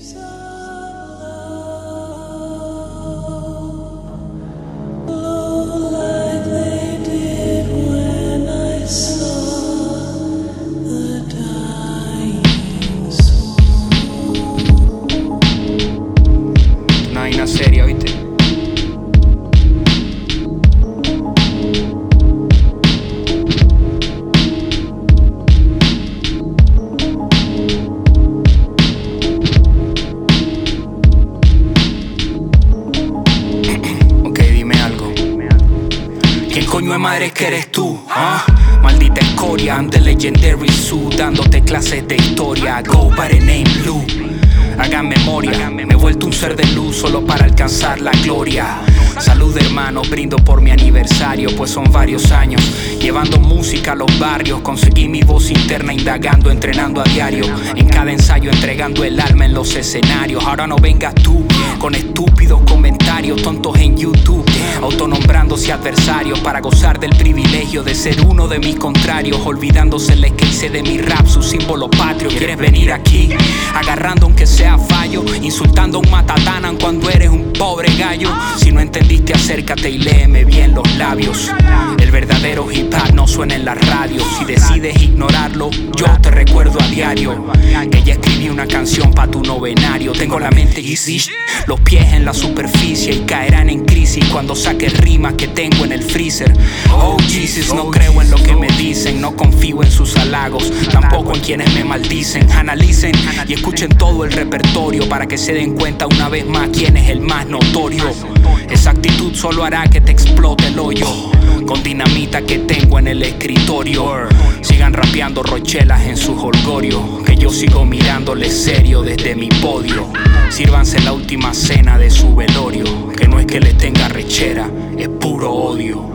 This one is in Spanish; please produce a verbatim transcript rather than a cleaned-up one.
Seria, ¿oíste? Ok, dime algo. ¿Quién coño de madre es que eres tú? ¿Ah? Maldita escoria, I'm the legendary Sue, dándote clases de historia. Go by the name Blue. Hagan memoria, me he vuelto un ser de luz solo para alcanzar la gloria. Salud hermano, brindo por mi aniversario, pues son varios años llevando música a los barrios. Conseguí mi voz interna indagando, entrenando a diario. En cada ensayo entregando el alma en los escenarios. Ahora no vengas tú con estúpidos comentarios tontos en YouTube, autonombrándose adversarios para gozar del privilegio de ser uno de mis contrarios, olvidándoseles que hice de mi rap su símbolo patrio. ¿Quieres venir aquí? Agarrando aunque sea fallo, insultando a un matatanan cuando eres un pobre gallo. Si no entendiste, acércate y léeme bien los labios. El verdadero hip hop no suena en la radio. Si decides ignorarlo, yo te recuerdo a diario que ya escribí una canción pa' tu novenario. Tengo la mente easy, los pies en la superficie y caerán en crisis cuando saque rimas que tengo en el freezer. Oh Jesus, no creo en lo que me dicen, no confío en sus halagos, tampoco en quienes me maldicen. Analicen y escuchen todo el repertorio para que se den cuenta una vez más quién es el más notorio. Esa actitud solo hará que te explote el hoyo con dinamita que tengo en el escritorio. Sigan rapeando rochelas en sus holgorios, que yo sigo mirándoles serio desde mi podio. Sírvanse la última cena de su velorio, que no es que les tenga rechera, es puro odio.